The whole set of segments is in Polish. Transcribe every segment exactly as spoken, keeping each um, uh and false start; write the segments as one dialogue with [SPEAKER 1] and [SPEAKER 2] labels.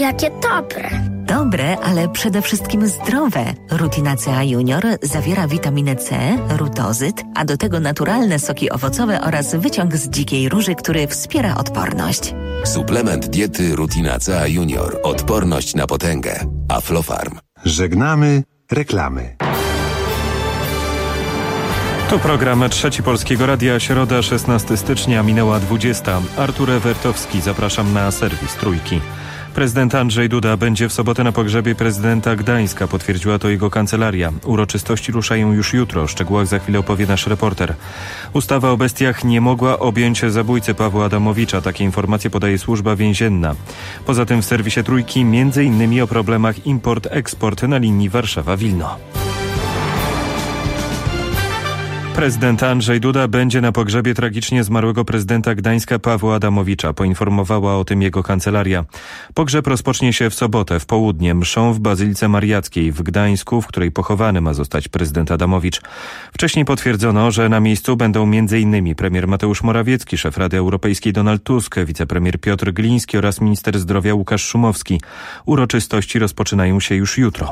[SPEAKER 1] jakie dobre.
[SPEAKER 2] Dobre, ale przede wszystkim zdrowe. Rutinacea Junior zawiera witaminę C, rutozyt, a do tego naturalne soki owocowe oraz wyciąg z dzikiej róży, który wspiera odporność.
[SPEAKER 3] Suplement diety Rutinacea Junior. Odporność na potęgę. Aflofarm.
[SPEAKER 4] Żegnamy reklamy.
[SPEAKER 5] To program Trzeci Polskiego Radia, środa szesnastego stycznia, minęła dwudziesta. Artur Ewertowski, zapraszam na serwis Trójki. Prezydent Andrzej Duda będzie w sobotę na pogrzebie prezydenta Gdańska, potwierdziła to jego kancelaria. Uroczystości ruszają już jutro, o szczegółach za chwilę opowie nasz reporter. Ustawa o bestiach nie mogła objąć zabójcy Pawła Adamowicza, takie informacje podaje Służba Więzienna. Poza tym w serwisie Trójki między innymi o problemach import-eksport na linii Warszawa-Wilno. Prezydent Andrzej Duda będzie na pogrzebie tragicznie zmarłego prezydenta Gdańska Pawła Adamowicza, poinformowała o tym jego kancelaria. Pogrzeb rozpocznie się w sobotę w południe mszą w Bazylice Mariackiej w Gdańsku, w której pochowany ma zostać prezydent Adamowicz. Wcześniej potwierdzono, że na miejscu będą między innymi premier Mateusz Morawiecki, szef Rady Europejskiej Donald Tusk, wicepremier Piotr Gliński oraz minister zdrowia Łukasz Szumowski. Uroczystości rozpoczynają się już jutro.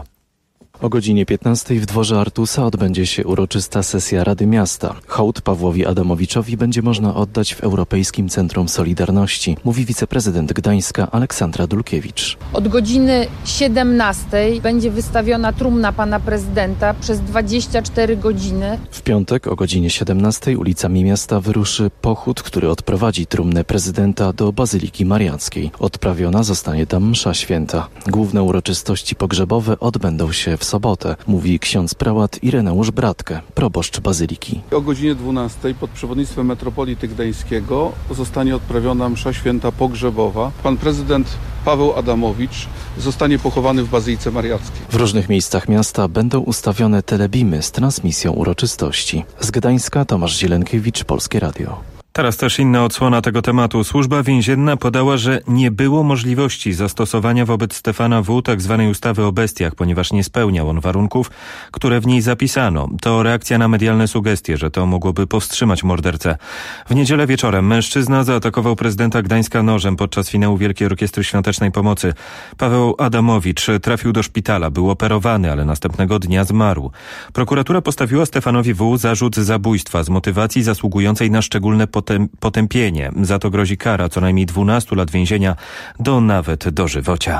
[SPEAKER 6] O godzinie piętnastej w dworze Artusa odbędzie się uroczysta sesja Rady Miasta. Hołd Pawłowi Adamowiczowi będzie można oddać w Europejskim Centrum Solidarności, mówi wiceprezydent Gdańska Aleksandra Dulkiewicz.
[SPEAKER 7] Od godziny siedemnastej będzie wystawiona trumna pana prezydenta przez dwadzieścia cztery godziny.
[SPEAKER 6] W piątek o godzinie siedemnastej ulicami miasta wyruszy pochód, który odprowadzi trumnę prezydenta do Bazyliki Mariackiej. Odprawiona zostanie tam msza święta. Główne uroczystości pogrzebowe odbędą się w sobotę, mówi ksiądz prałat Ireneusz Bratkę, proboszcz Bazyliki.
[SPEAKER 8] O godzinie dwunastej pod przewodnictwem metropolity gdańskiego zostanie odprawiona msza święta pogrzebowa. Pan prezydent Paweł Adamowicz zostanie pochowany w Bazylice Mariackiej.
[SPEAKER 6] W różnych miejscach miasta będą ustawione telebimy z transmisją uroczystości. Z Gdańska Tomasz Zielenkiewicz, Polskie Radio.
[SPEAKER 5] Teraz też inna odsłona tego tematu. Służba Więzienna podała, że nie było możliwości zastosowania wobec Stefana W. tzw. ustawy o bestiach, ponieważ nie spełniał on warunków, które w niej zapisano. To reakcja na medialne sugestie, że to mogłoby powstrzymać mordercę. W niedzielę wieczorem mężczyzna zaatakował prezydenta Gdańska nożem podczas finału Wielkiej Orkiestry Świątecznej Pomocy. Paweł Adamowicz trafił do szpitala, był operowany, ale następnego dnia zmarł. Prokuratura postawiła Stefanowi W. zarzut zabójstwa z motywacji zasługującej na szczególne potępienie. Za to grozi kara co najmniej dwunastu lat więzienia do nawet dożywocia.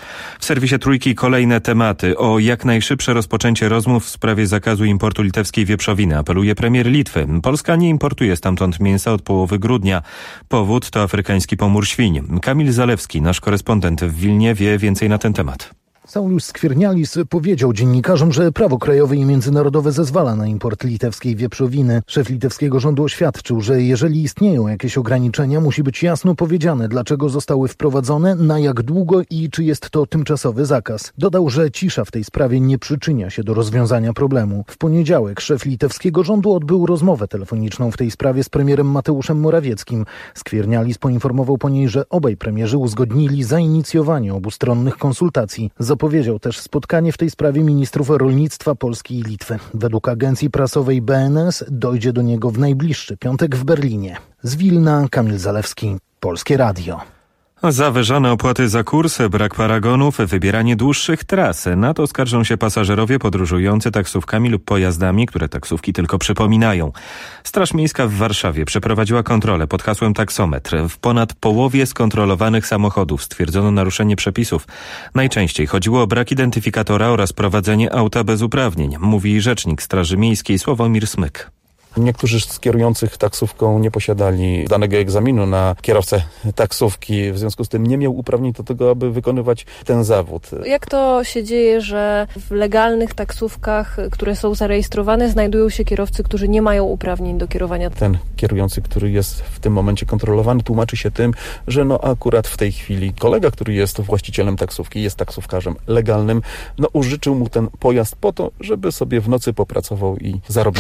[SPEAKER 5] W serwisie Trójki kolejne tematy. O jak najszybsze rozpoczęcie rozmów w sprawie zakazu importu litewskiej wieprzowiny apeluje premier Litwy. Polska nie importuje stamtąd mięsa od połowy grudnia. Powód to afrykański pomór świń. Kamil Zalewski, nasz korespondent w Wilnie, wie więcej na ten temat.
[SPEAKER 9] Saulius Skvirnelis powiedział dziennikarzom, że prawo krajowe i międzynarodowe zezwala na import litewskiej wieprzowiny. Szef litewskiego rządu oświadczył, że jeżeli istnieją jakieś ograniczenia, musi być jasno powiedziane, dlaczego zostały wprowadzone, na jak długo i czy jest to tymczasowy zakaz. Dodał, że cisza w tej sprawie nie przyczynia się do rozwiązania problemu. W poniedziałek szef litewskiego rządu odbył rozmowę telefoniczną w tej sprawie z premierem Mateuszem Morawieckim. Skvirnelis poinformował po niej, że obaj premierzy uzgodnili zainicjowanie obustronnych konsultacji. Zapowiedział też spotkanie w tej sprawie ministrów rolnictwa Polski i Litwy. Według agencji prasowej B N S dojdzie do niego w najbliższy piątek w Berlinie. Z Wilna Kamil Zalewski, Polskie Radio.
[SPEAKER 5] Zawyżone opłaty za kursy, brak paragonów, wybieranie dłuższych tras. Na to skarżą się pasażerowie podróżujący taksówkami lub pojazdami, które taksówki tylko przypominają. Straż Miejska w Warszawie przeprowadziła kontrolę pod hasłem taksometr. W ponad połowie skontrolowanych samochodów stwierdzono naruszenie przepisów. Najczęściej chodziło o brak identyfikatora oraz prowadzenie auta bez uprawnień, mówi rzecznik Straży Miejskiej Sławomir Smyk.
[SPEAKER 10] Niektórzy z kierujących taksówką nie posiadali danego egzaminu na kierowcę taksówki, w związku z tym nie miał uprawnień do tego, aby wykonywać ten zawód.
[SPEAKER 11] Jak to się dzieje, że w legalnych taksówkach, które są zarejestrowane, znajdują się kierowcy, którzy nie mają uprawnień do kierowania?
[SPEAKER 10] Ten kierujący, który jest w tym momencie kontrolowany, tłumaczy się tym, że no akurat w tej chwili kolega, który jest właścicielem taksówki, jest taksówkarzem legalnym, no użyczył mu ten pojazd po to, żeby sobie w nocy popracował i zarobił.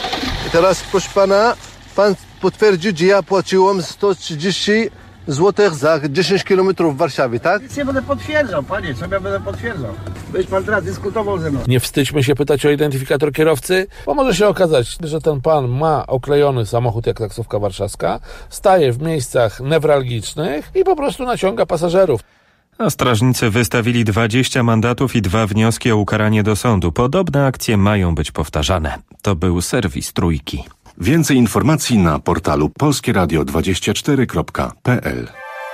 [SPEAKER 12] I teraz, proszę pana, pan potwierdzi, że ja płaciłem sto trzydzieści złotych za dziesięć kilometrów w Warszawie, tak?
[SPEAKER 13] Nic nie będę potwierdzał, panie, co ja będę potwierdzał? Byś pan teraz dyskutował ze mną.
[SPEAKER 14] Nie wstydźmy się pytać o identyfikator kierowcy, bo może się okazać, że ten pan ma oklejony samochód jak taksówka warszawska, staje w miejscach newralgicznych i po prostu naciąga pasażerów.
[SPEAKER 5] A strażnicy wystawili dwadzieścia mandatów i dwa wnioski o ukaranie do sądu. Podobne akcje mają być powtarzane. To był serwis Trójki.
[SPEAKER 4] Więcej informacji na portalu polskie radio dwadzieścia cztery kropka p l.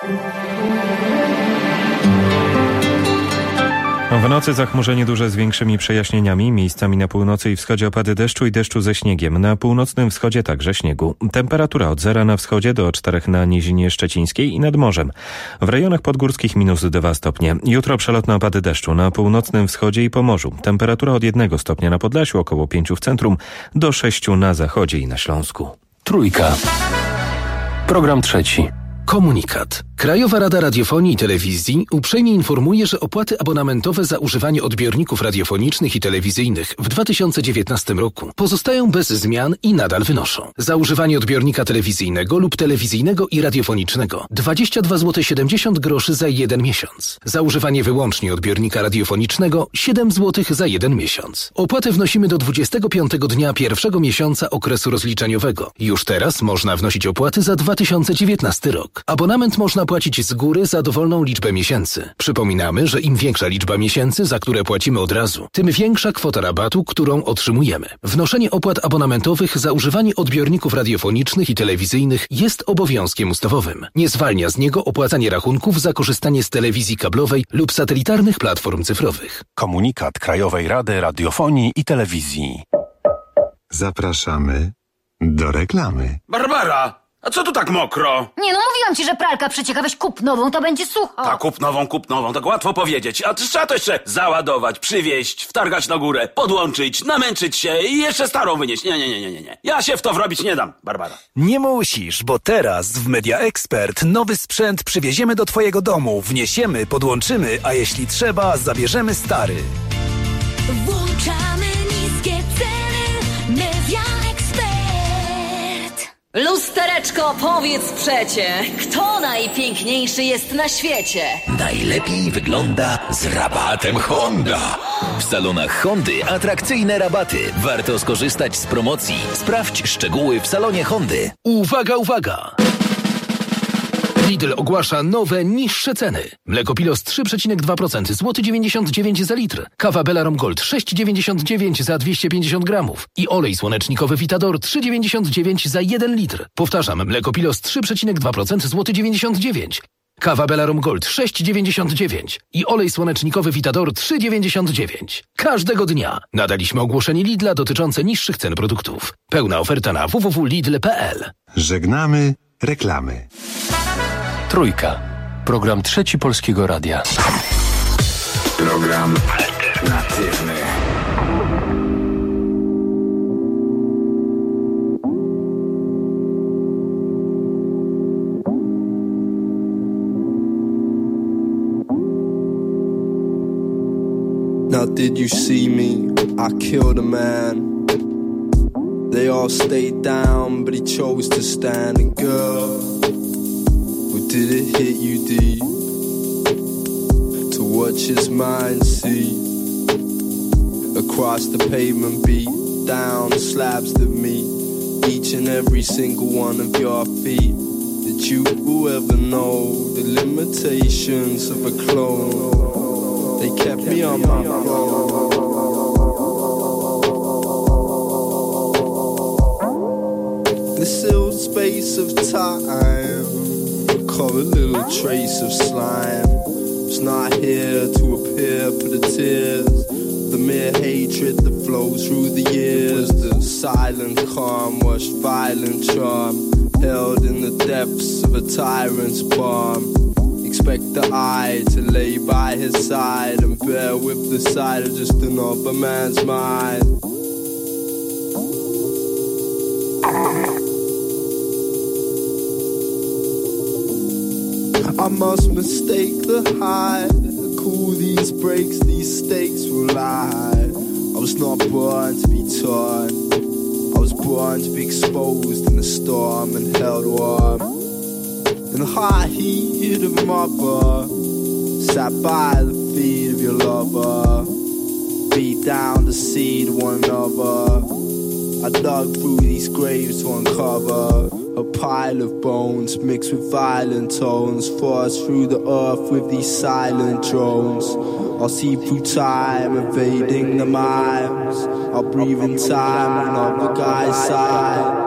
[SPEAKER 5] W nocy zachmurzenie duże z większymi przejaśnieniami. Miejscami na północy i wschodzie opady deszczu i deszczu ze śniegiem. Na północnym wschodzie także śniegu. Temperatura od zera na wschodzie do czterech na Nizinie Szczecińskiej i nad morzem. W rejonach podgórskich minus dwa stopnie. Jutro przelotne opady deszczu na północnym wschodzie i Pomorzu. Temperatura od jednego stopnia na Podlasiu, około pięciu w centrum, do sześciu na zachodzie i na Śląsku.
[SPEAKER 1] Trójka. Program trzeci. Komunikat. Krajowa Rada Radiofonii i Telewizji uprzejmie informuje, że opłaty abonamentowe za używanie odbiorników radiofonicznych i telewizyjnych w dwa tysiące dziewiętnastym roku pozostają bez zmian i nadal wynoszą. Za używanie odbiornika telewizyjnego lub telewizyjnego i radiofonicznego dwadzieścia dwa złote siedemdziesiąt groszy za jeden miesiąc. Za używanie wyłącznie odbiornika radiofonicznego siedem złotych za jeden miesiąc. Opłatę wnosimy do dwudziestego piątego dnia pierwszego miesiąca okresu rozliczeniowego. Już teraz można wnosić opłaty za dwa tysiące dziewiętnasty rok. Abonament można płacić z góry za dowolną liczbę miesięcy. Przypominamy, że im większa liczba miesięcy, za które płacimy od razu, tym większa kwota rabatu, którą otrzymujemy. Wnoszenie opłat abonamentowych za używanie odbiorników radiofonicznych i telewizyjnych jest obowiązkiem ustawowym. Nie zwalnia z niego opłacanie rachunków za korzystanie z telewizji kablowej lub satelitarnych platform cyfrowych.
[SPEAKER 4] Komunikat Krajowej Rady Radiofonii i Telewizji. Zapraszamy do reklamy.
[SPEAKER 15] Barbara! A co tu tak mokro?
[SPEAKER 16] Nie no, mówiłam ci, że pralka przecieka, weź kup nową, to będzie sucho.
[SPEAKER 15] Tak, kup nową, kup nową, tak łatwo powiedzieć. A trzeba to jeszcze załadować, przywieźć, wtargać na górę, podłączyć, namęczyć się i jeszcze starą wynieść. Nie, nie, nie, nie, nie. Ja się w to wrobić nie dam, Barbara.
[SPEAKER 17] Nie musisz, bo teraz w Media Expert nowy sprzęt przywieziemy do twojego domu, wniesiemy, podłączymy, a jeśli trzeba, zabierzemy stary.
[SPEAKER 18] Włączamy niskie ceny, Media Expert.
[SPEAKER 19] Lustereczko, powiedz przecie, kto najpiękniejszy jest na świecie?
[SPEAKER 20] Najlepiej wygląda z rabatem Honda. W salonach Hondy atrakcyjne rabaty. Warto skorzystać z promocji. Sprawdź szczegóły w salonie Hondy.
[SPEAKER 1] Uwaga, uwaga! Lidl ogłasza nowe, niższe ceny. Mleko Pilos trzy przecinek dwa procent, złoty dziewięćdziesiąt dziewięć za litr. Kawa Bellarom Gold sześć dziewięćdziesiąt dziewięć za dwieście pięćdziesiąt gramów. I olej słonecznikowy Vitador trzy dziewięćdziesiąt dziewięć za jeden litr. Powtarzam, mleko Pilos trzy przecinek dwa procent, złoty dziewięćdziesiąt dziewięć. Kawa Bellarom Gold sześć dziewięćdziesiąt dziewięć i olej słonecznikowy Vitador trzy dziewięćdziesiąt dziewięć. Każdego dnia nadaliśmy ogłoszenie Lidla dotyczące niższych cen produktów. Pełna oferta na w w w kropka lidl kropka p l.
[SPEAKER 4] Żegnamy reklamy.
[SPEAKER 1] Trójka. Program trzeci Polskiego Radia.
[SPEAKER 20] Program alternatywny.
[SPEAKER 21] Now did you see me? I killed a man. They all stayed down, but he chose to stand. And girl, did it hit you deep to watch his mind see across the pavement, beat down the slabs that meet each and every single one of your feet? Did you ever know the limitations of a clone? They kept me on my phone. This little space of time, caught a little trace of slime. It's not here to appear for the tears, the mere hatred that flows through the years. The silent calm washed violent charm, held in the depths of a tyrant's palm. Expect the eye to lay by his side and bear with the sight of just another man's mind. I must mistake the high, cool these breaks, these stakes will lie. I was not born to be torn, I was born to be exposed in the storm and held warm. In the high heat of my bar, sat by the feet of your lover, beat down to see one another. I dug through these graves to uncover A pile of bones mixed with violent tones force through the earth with these silent drones. I'll see through time, evading the miles. I'll breathe in time on other guy's side.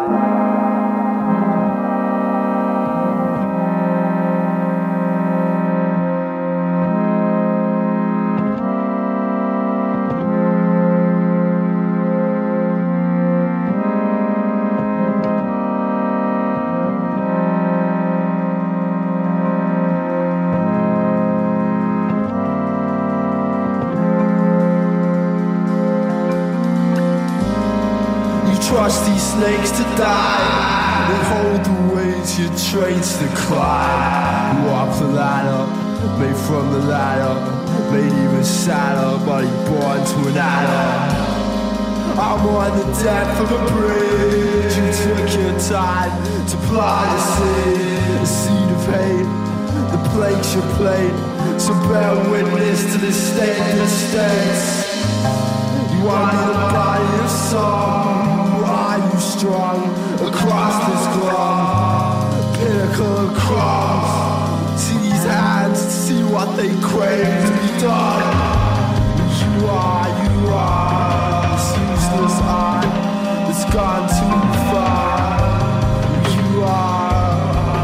[SPEAKER 21] Trust these snakes to die. They hold the weight your traits to climb. Walk the ladder, made from the ladder, made even sadder, body born to an adder. I'm on the deck of a bridge. You took your time to plant a seed, a seed of hate. The plagues you played, so bear witness to the state that states. You are the body of song. Are you strong across this globe? Pinnacle of crumbs. See these hands, see what they crave to be done. You are, you are this useless art that's gone too far. You are,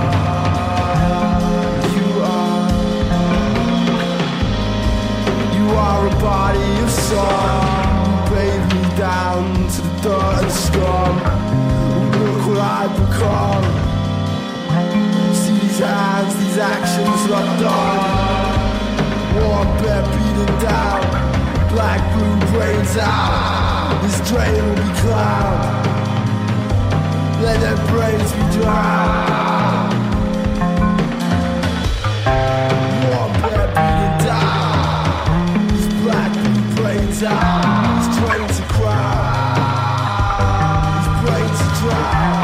[SPEAKER 21] you are, you are a body of song. Bathe me down to the dirt and scum. Look what I've become. See these hands, these actions not done. War bear beaten down. Black blue brains out. This drain will be cloud. Let their brains be drowned. War bear beaten down. These black blue brains out. Trains are crowd, these brains are dry.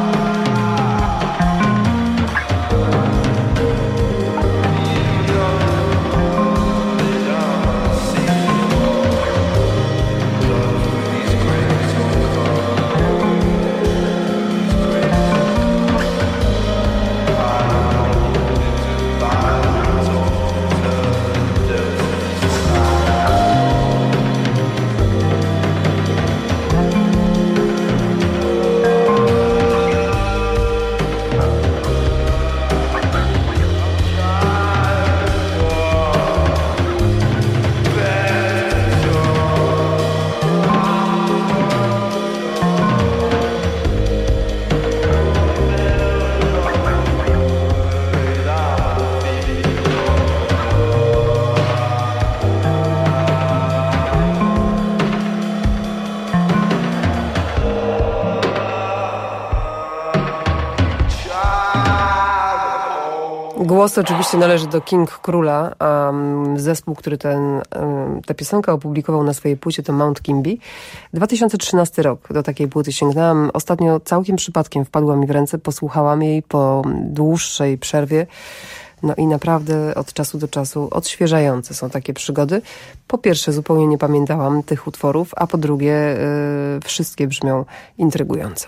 [SPEAKER 2] Głos oczywiście należy do King Króla, a zespół, który ten, tę piosenkę opublikował na swojej płycie, to Mount Kimby. dwa tysiące trzynasty rok, do takiej płyty sięgnęłam. Ostatnio całkiem przypadkiem wpadła mi w ręce, posłuchałam jej po dłuższej przerwie. No i naprawdę od czasu do czasu odświeżające są takie przygody. Po pierwsze, zupełnie nie pamiętałam tych utworów, a po drugie, yy, wszystkie brzmią intrygująco.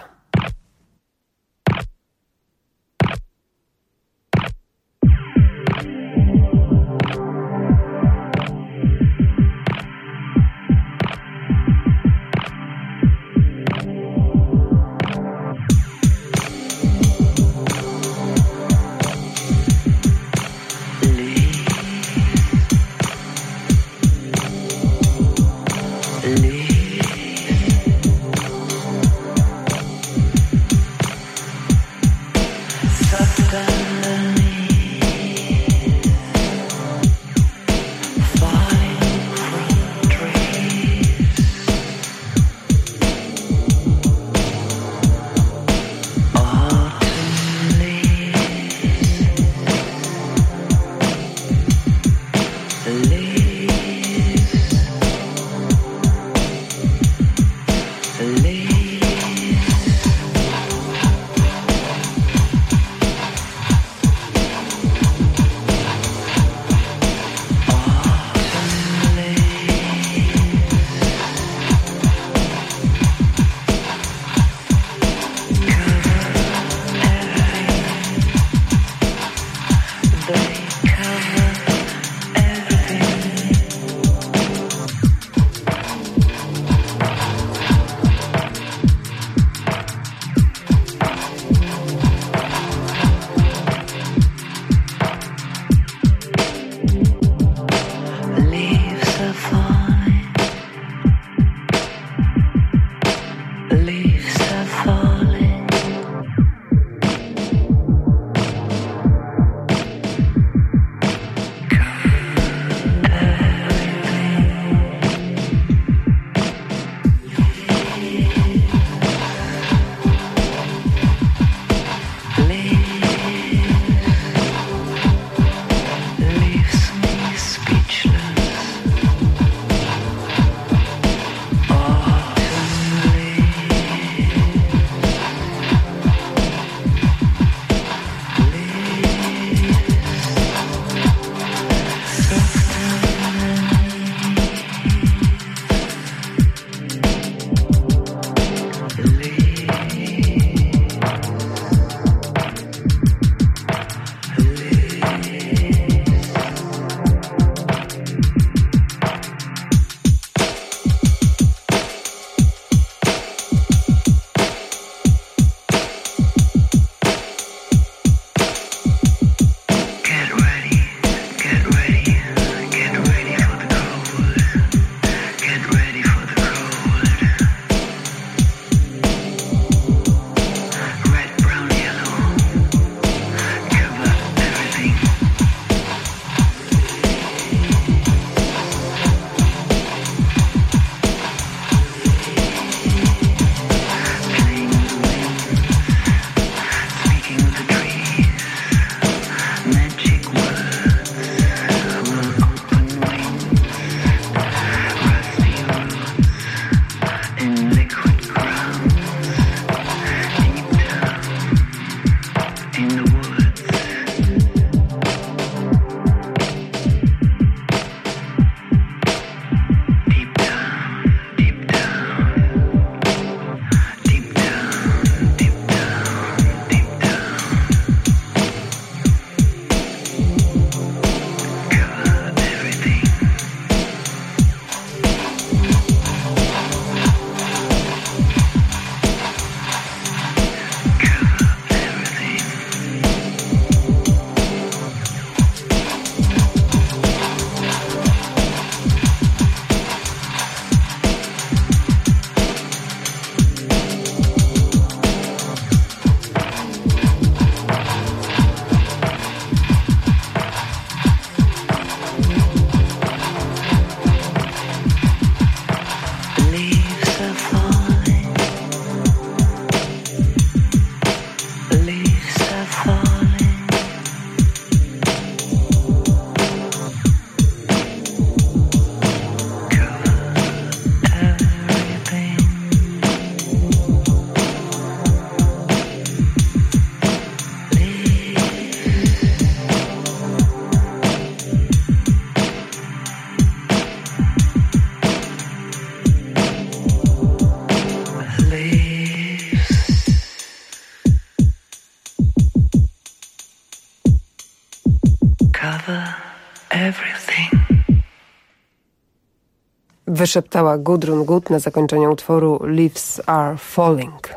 [SPEAKER 2] Wyszeptała Gudrun Gut na zakończenie utworu Leaves Are Falling.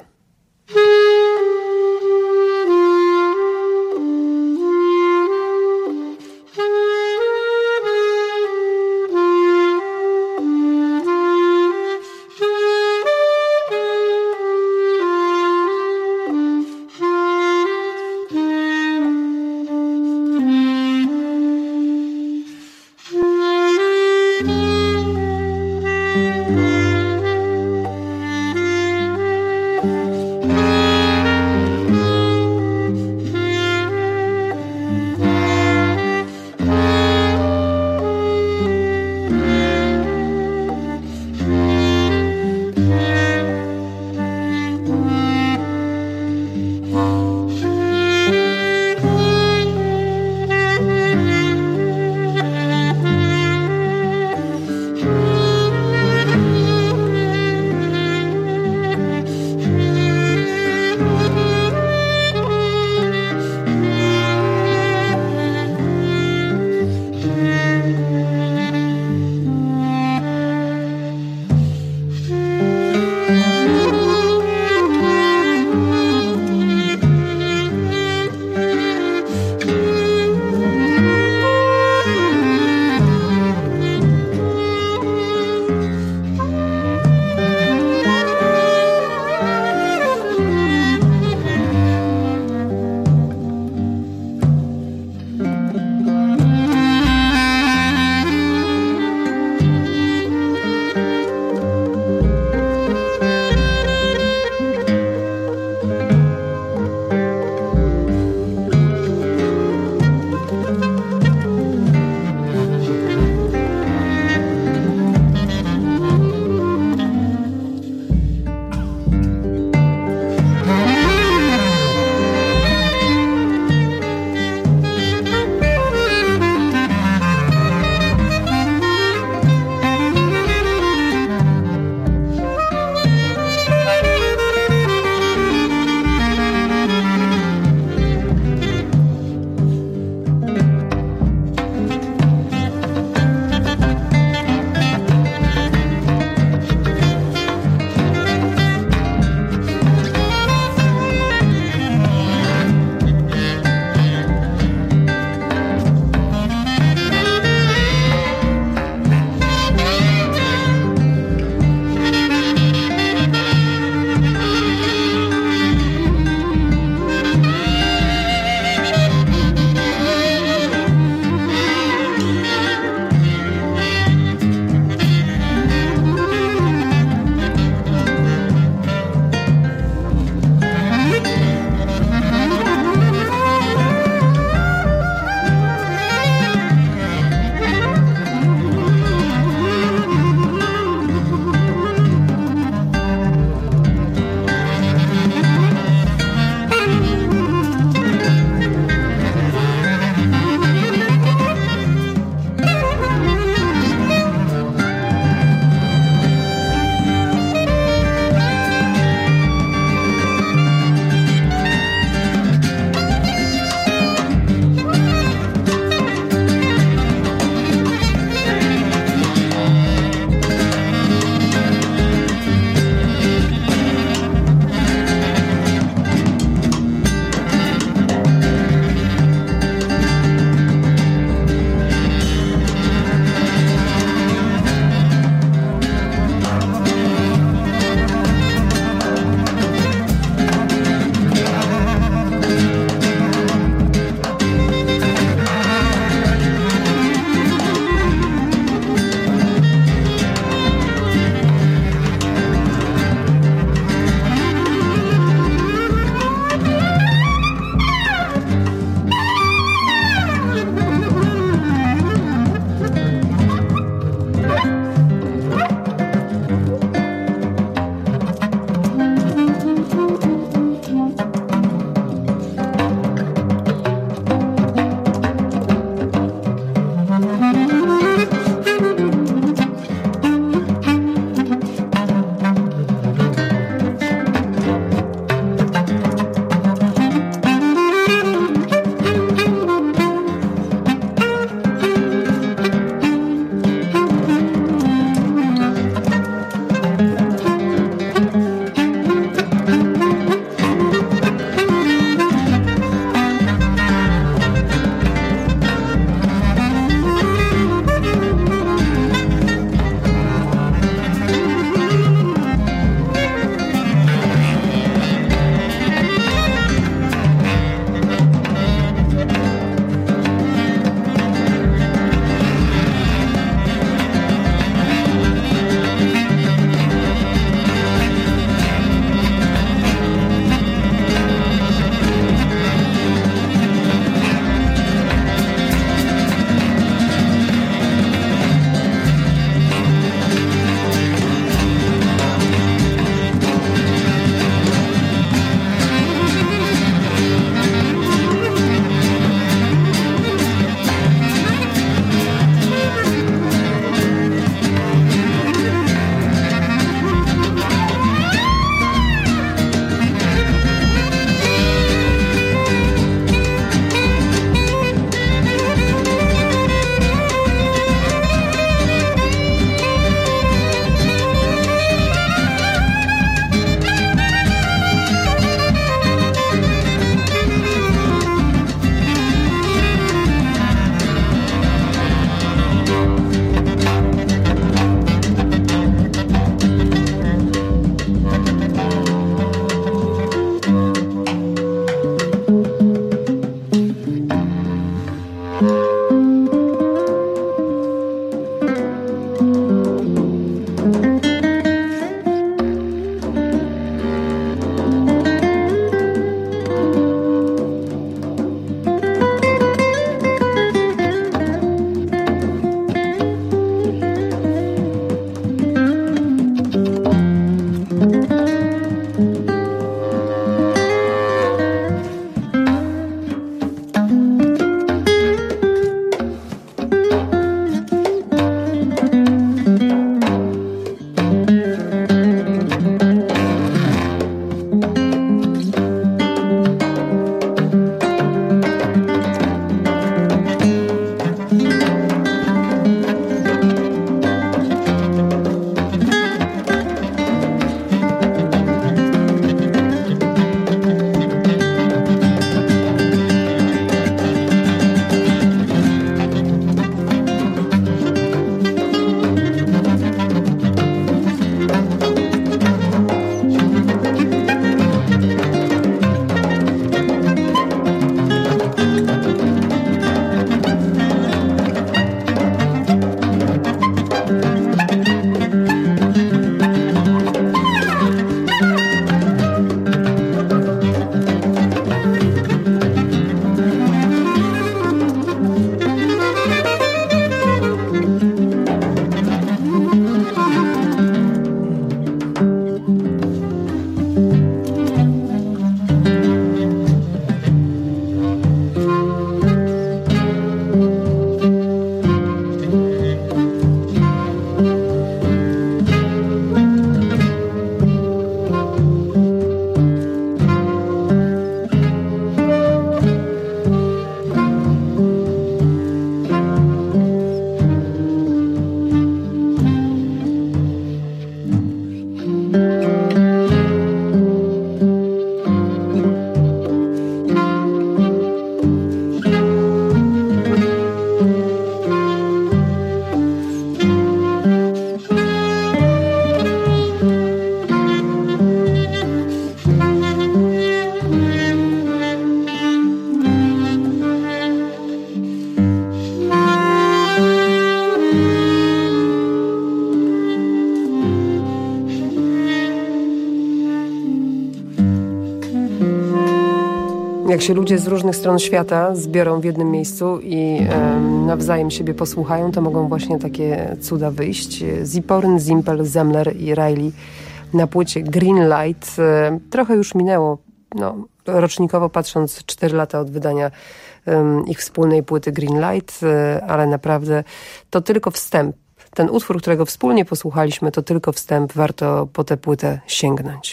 [SPEAKER 2] Jak się ludzie z różnych stron świata zbiorą w jednym miejscu i um, nawzajem siebie posłuchają, to mogą właśnie takie cuda wyjść. Ziporyn, Zimpel, Zemler i Riley na płycie Green Light. Trochę już minęło, no, rocznikowo patrząc, cztery lata od wydania um, ich wspólnej płyty Green Light, ale naprawdę to tylko wstęp. Ten utwór, którego wspólnie posłuchaliśmy, to tylko wstęp. Warto po tę płytę sięgnąć.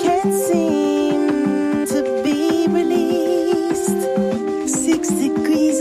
[SPEAKER 3] Degrees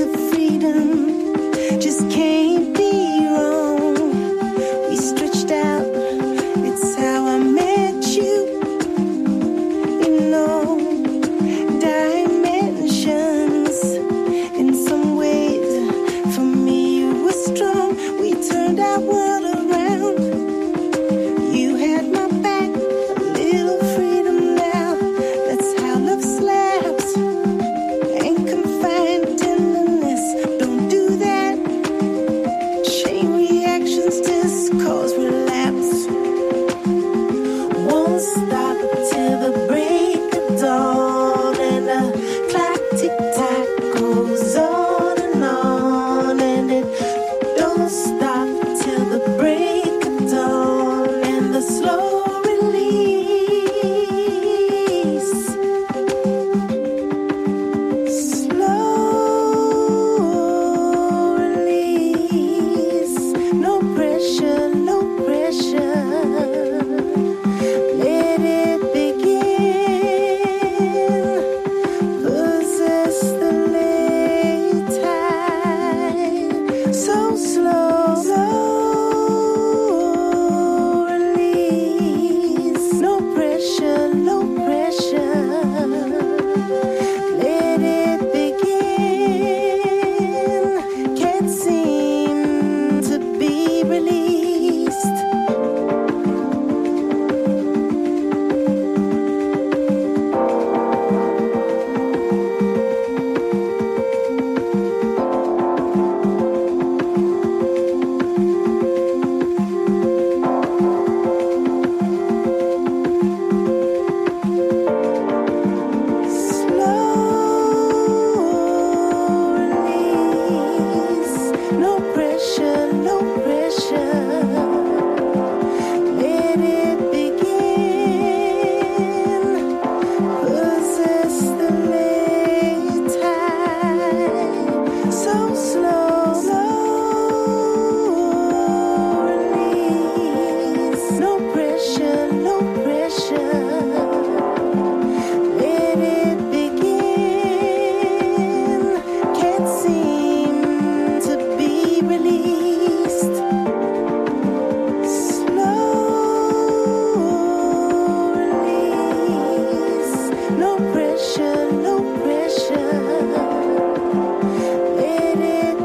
[SPEAKER 18] pressure, no pressure. Let it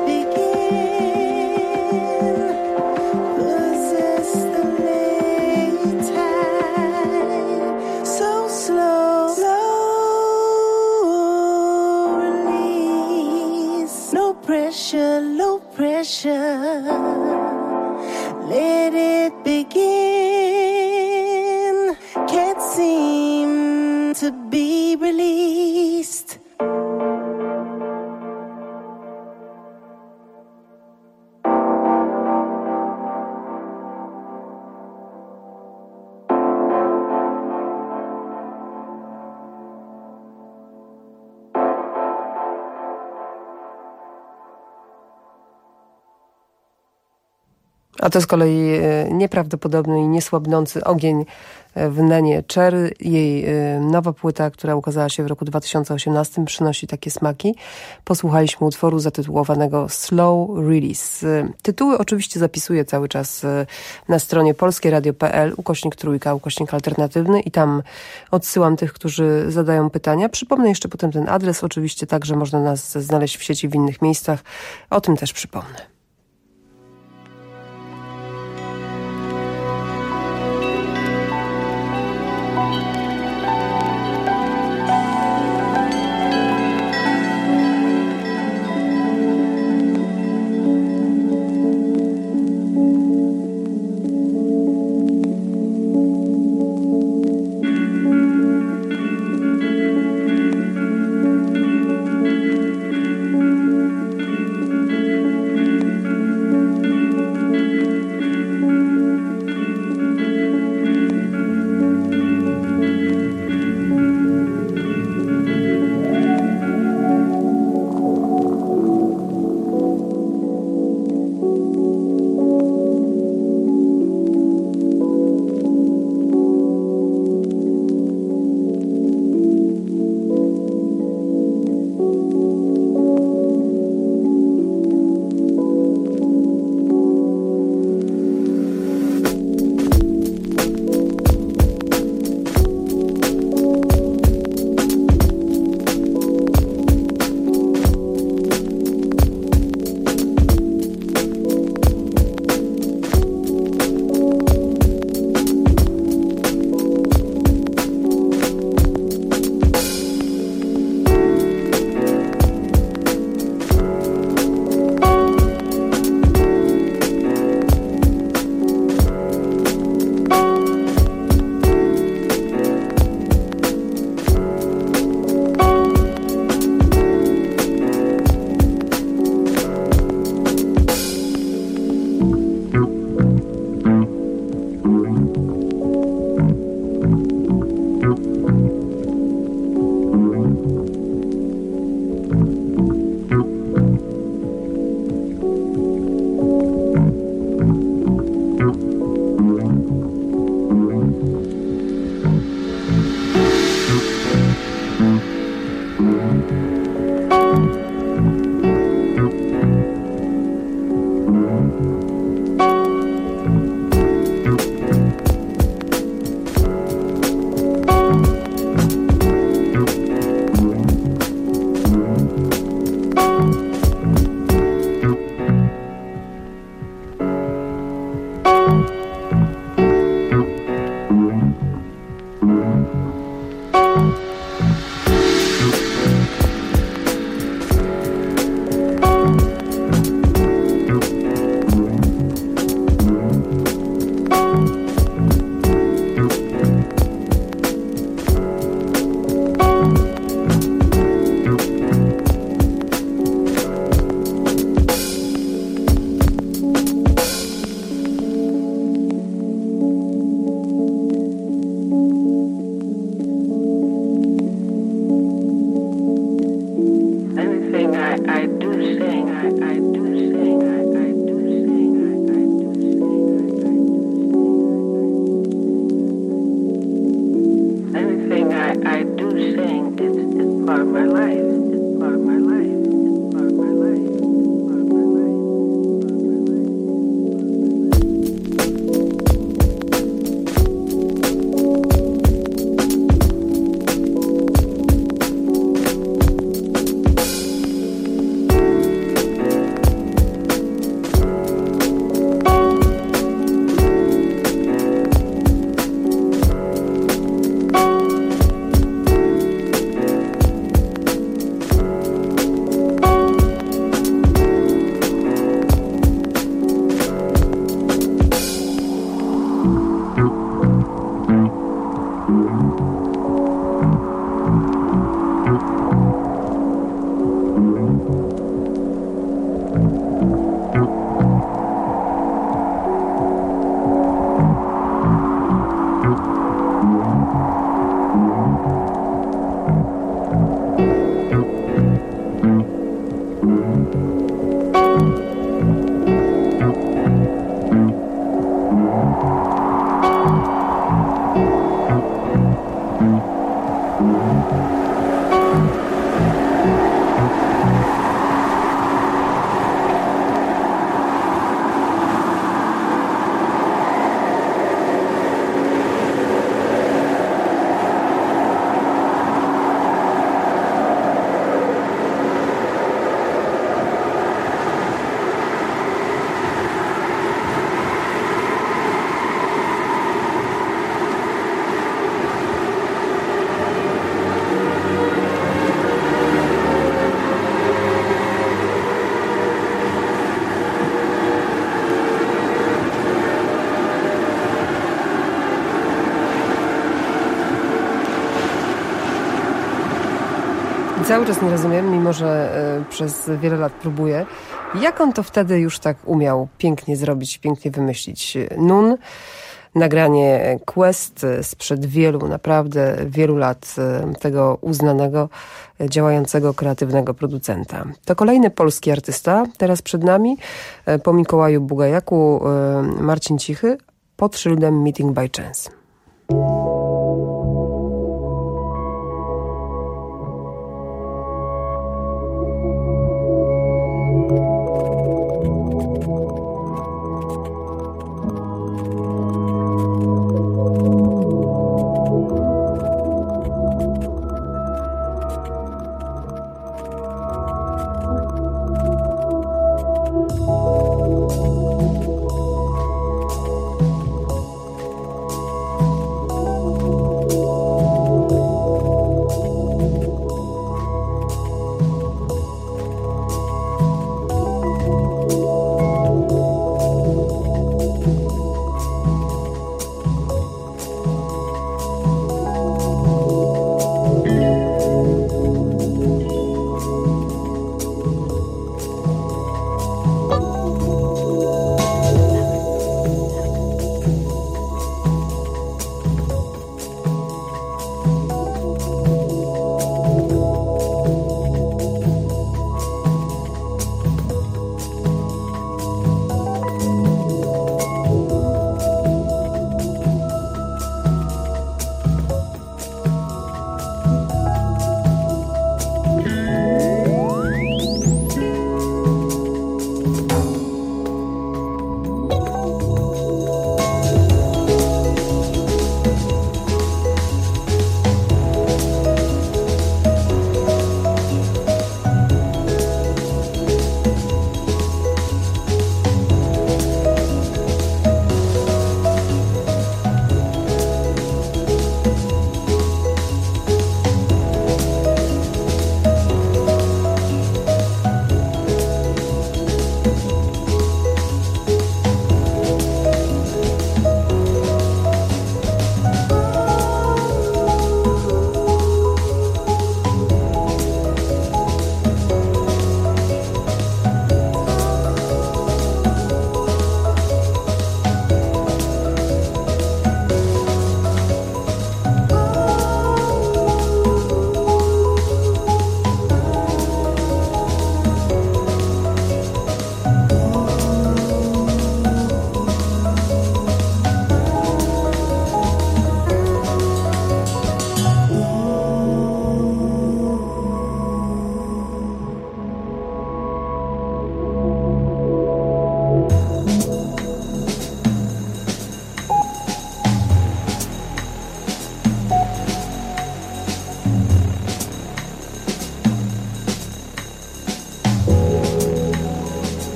[SPEAKER 18] begin. Possess the late tide. So slow, slow release. No pressure, low pressure. Let it begin. Can't seem to be released.
[SPEAKER 2] A to z kolei nieprawdopodobny i niesłabnący ogień w Nenie Cherry. Jej nowa płyta, która ukazała się w roku dwa tysiące osiemnastym, przynosi takie smaki. Posłuchaliśmy utworu zatytułowanego Slow Release. Tytuły oczywiście zapisuję cały czas na stronie polskieradio kropka p l, ukośnik trójka, ukośnik alternatywny i tam odsyłam tych, którzy zadają pytania. Przypomnę jeszcze potem ten adres. Oczywiście także można nas znaleźć w sieci w innych miejscach. O tym też przypomnę. I cały czas nie rozumiem, mimo że y, przez wiele lat próbuję, jak on to wtedy już tak umiał pięknie zrobić, pięknie wymyślić. Nun, nagranie Quest sprzed wielu, naprawdę wielu lat y, tego uznanego, y, działającego, kreatywnego producenta. To kolejny polski artysta, teraz przed nami, y, po Mikołaju Bugajaku, y, Marcin Cichy, pod szyldem Meeting by Chance.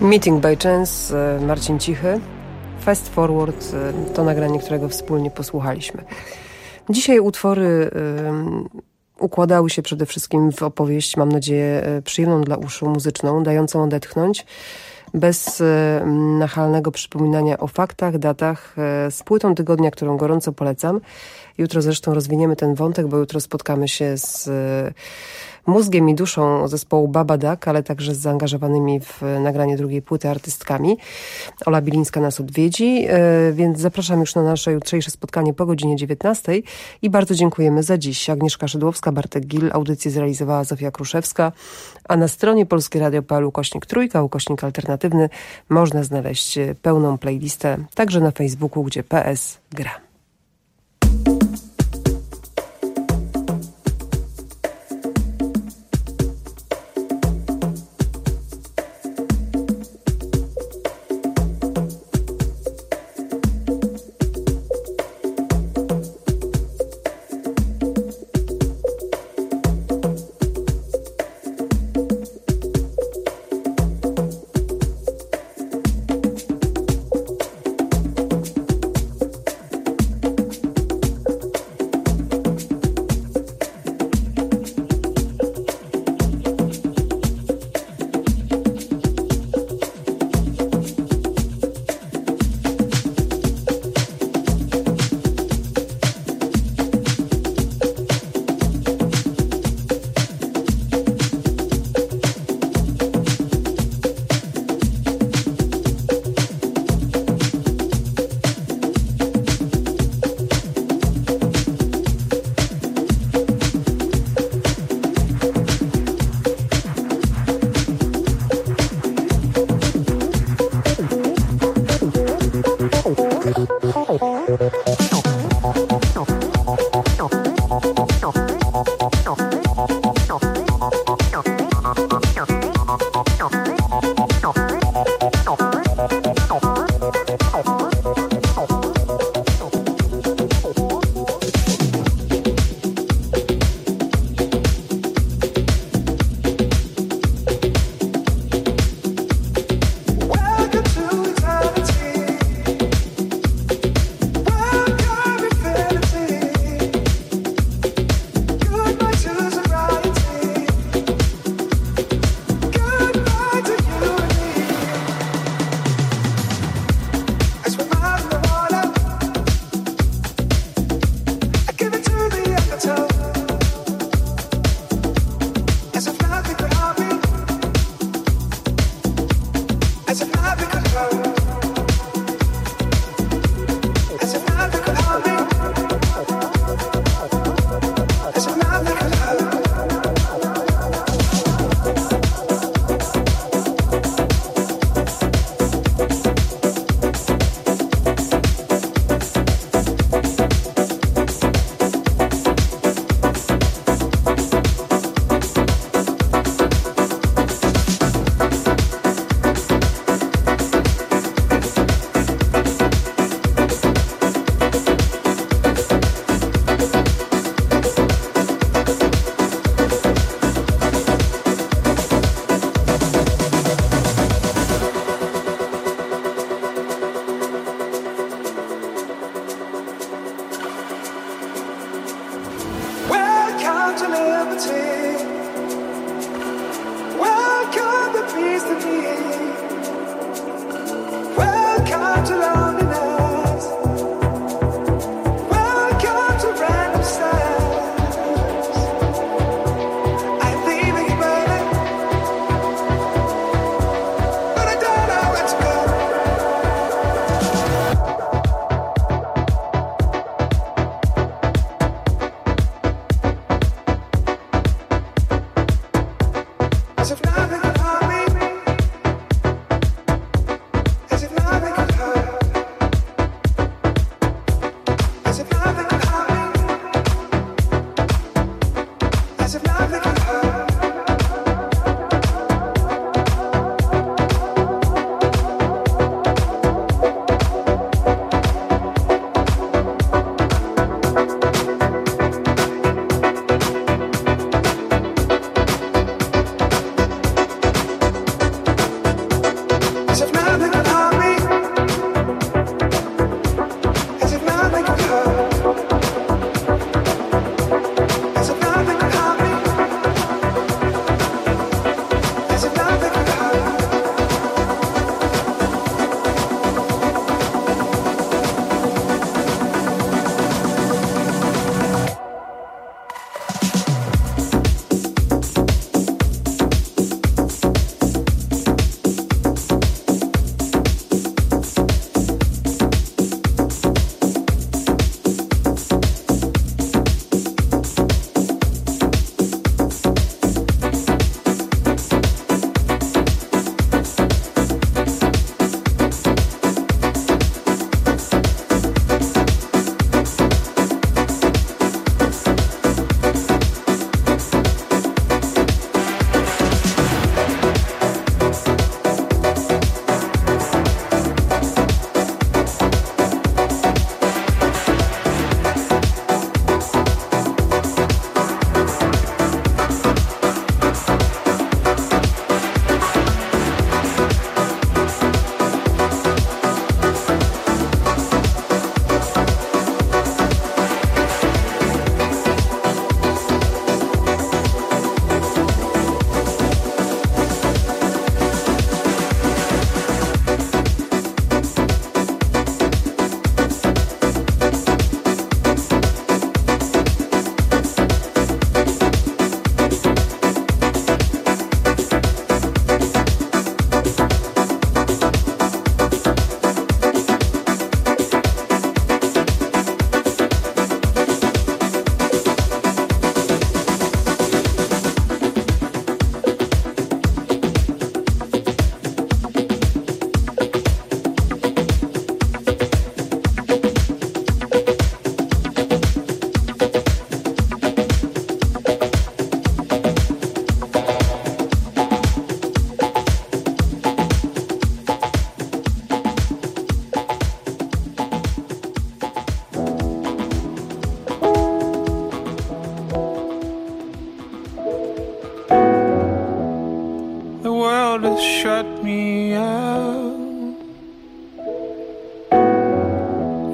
[SPEAKER 2] Meeting by Chance, Marcin Cichy. Fast Forward to nagranie, którego wspólnie posłuchaliśmy. Dzisiaj utwory um, układały się przede wszystkim w opowieść, mam nadzieję, przyjemną dla uszu, muzyczną, dającą odetchnąć, bez um, nachalnego przypominania o faktach, datach, um, z płytą tygodnia, którą gorąco polecam. Jutro zresztą rozwiniemy ten wątek, bo jutro spotkamy się z um, mózgiem i duszą zespołu Baba Duck, ale także z zaangażowanymi w nagranie drugiej płyty artystkami. Ola Bilińska nas odwiedzi, więc zapraszam już na nasze jutrzejsze spotkanie po godzinie dziewiętnastej i bardzo dziękujemy za dziś. Agnieszka Szydłowska, Bartek Gil, audycję zrealizowała Zofia Kruszewska, a na stronie polskieradio.pl ukośnik trójka, ukośnik alternatywny można znaleźć pełną playlistę, także na Facebooku, gdzie P S gra.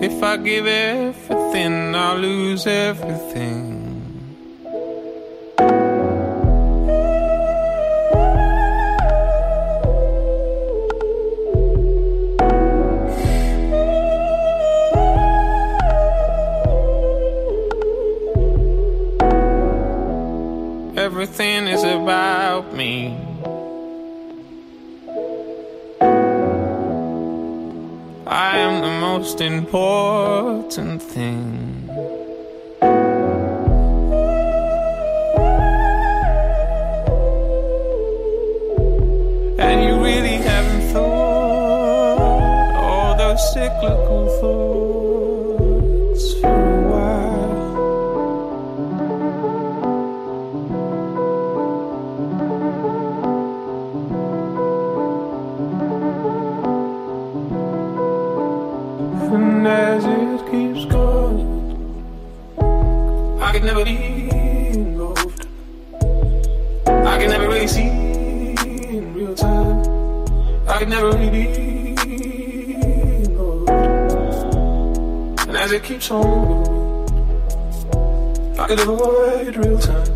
[SPEAKER 3] If I give everything, I'll lose everything. Everything is about me. I am the most important thing. And you really haven't thought all those cyclical thoughts for a while. And as it keeps going, I can never be involved. I can never really see in real time. I can never really be involved. And as it keeps on going, I could avoid real time.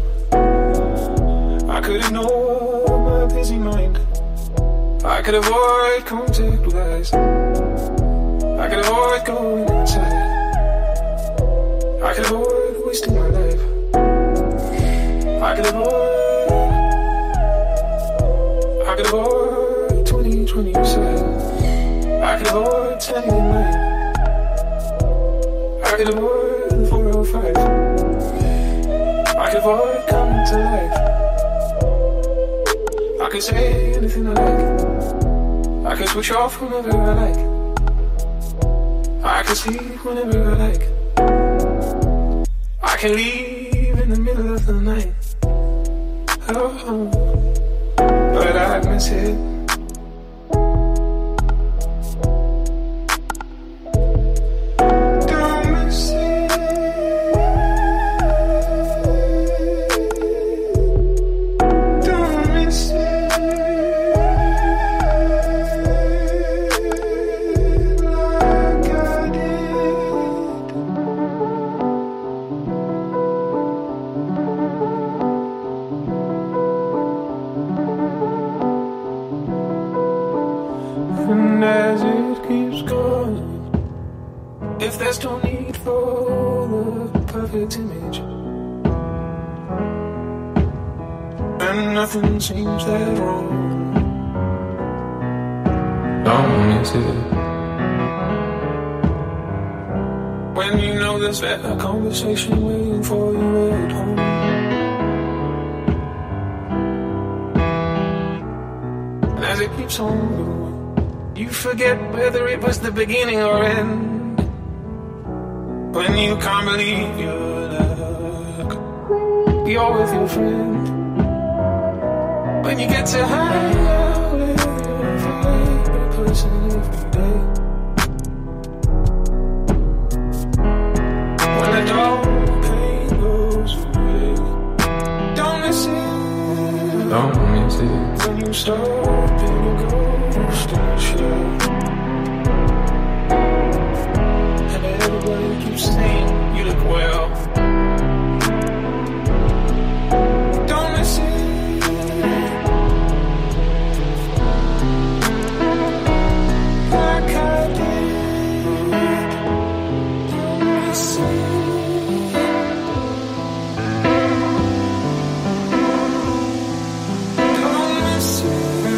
[SPEAKER 3] I could ignore my busy mind. I could avoid contact with eyes. I could avoid going inside. I could avoid wasting my life. I could avoid. I could avoid twenty twenty side. I could avoid standing in line. I could avoid the four oh five. I could avoid coming to life. I could say anything I like. I could switch off whenever I like. I can sleep whenever I like. I can leave in the middle of the night. Oh, but I miss it. Don't miss it. Don't miss it. And as it keeps going, if there's no need for the perfect image, and nothing seems that wrong, don't miss it. When you know there's that conversation waiting for you at home, and as it keeps on going, you forget whether it was the beginning or end. When you can't believe your luck, you're with your friend. When you get to hang out with your favorite person every day. When the dull pain goes away, don't miss it. Don't miss it. When you stop and you go. And everybody keeps saying you look well. Don't miss it. Like I did. Don't miss it. Don't miss it.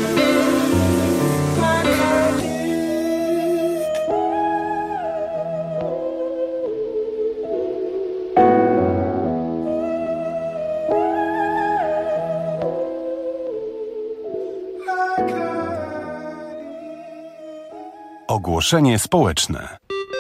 [SPEAKER 4] Ogłoszenie społeczne.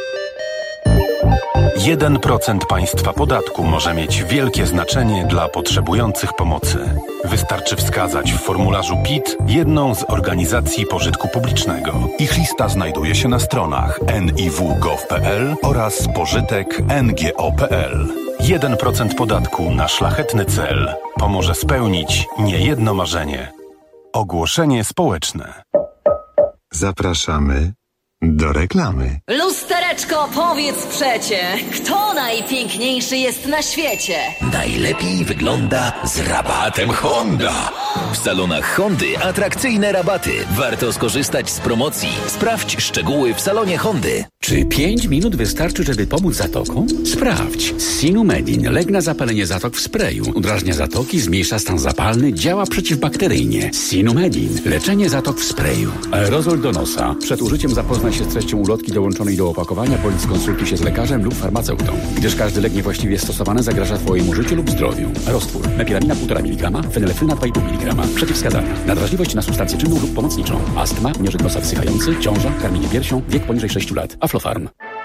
[SPEAKER 4] jeden procent państwa podatku może mieć wielkie znaczenie dla potrzebujących pomocy. Wystarczy wskazać w formularzu P I T jedną z organizacji pożytku publicznego. Ich lista znajduje się na stronach en i w kropka gov kropka pe el oraz pożytek kropka en ge o kropka pe el. jeden procent podatku na szlachetny cel pomoże spełnić niejedno marzenie. Ogłoszenie społeczne. Zapraszamy do reklamy.
[SPEAKER 19] Lustereczko, powiedz przecie, kto najpiękniejszy jest na świecie?
[SPEAKER 20] Najlepiej wygląda z rabatem Honda. W salonach Hondy atrakcyjne rabaty. Warto skorzystać z promocji. Sprawdź szczegóły w salonie Hondy.
[SPEAKER 7] Czy pięć minut wystarczy, żeby pomóc zatokom? Sprawdź. Sinumedin. Lek na zapalenie zatok w sprayu. Udrażnia zatoki, zmniejsza stan zapalny, działa przeciwbakteryjnie. Sinumedin. Leczenie zatok w sprayu. Aerozol do nosa. Przed użyciem zapoznaj się z treścią ulotki dołączonej do opakowania, bądź skonsultuj się z lekarzem lub farmaceutą, gdyż każdy lek niewłaściwie stosowany zagraża Twojemu życiu lub zdrowiu. Roztwór. Mepiramina półtora miligrama, fenylefryna dwa i pół miligrama. Przeciwwskazania. Nadwrażliwość na substancję czynną lub pomocniczą. Astma, nieżyt nosa wysychający, ciąża, karmienie piersią, wiek poniżej sześciu lat. Aflofarm.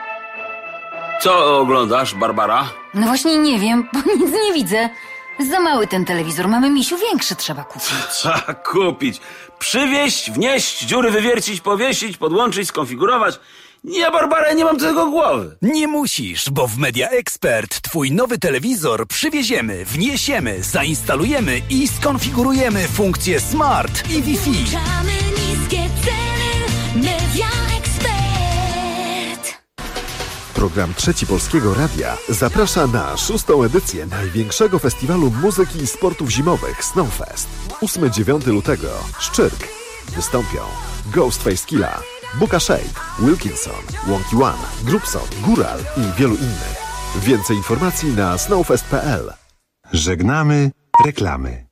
[SPEAKER 15] Co oglądasz, Barbara?
[SPEAKER 16] No właśnie nie wiem, bo nic nie widzę. Za mały ten telewizor, mamy misiu, większy trzeba kupić.
[SPEAKER 15] Trzeba kupić. Przywieźć, wnieść, dziury wywiercić, powiesić, podłączyć, skonfigurować. Nie, Barbara, nie mam tego głowy.
[SPEAKER 17] Nie musisz, bo w Media Expert twój nowy telewizor przywieziemy, wniesiemy, zainstalujemy i skonfigurujemy funkcje Smart i Wi-Fi.
[SPEAKER 18] Włączamy niskie ceny. Media Expert.
[SPEAKER 22] Program Trzeci Polskiego Radia zaprasza na szóstą edycję największego festiwalu muzyki i sportów zimowych Snowfest. ósmego do dziewiątego lutego. Szczyrk. Wystąpią Ghostface Killa, Buka Shade, Wilkinson, Wonky One, Grubson, Góral i wielu innych. Więcej informacji na snowfest kropka p l.
[SPEAKER 4] Żegnamy reklamy.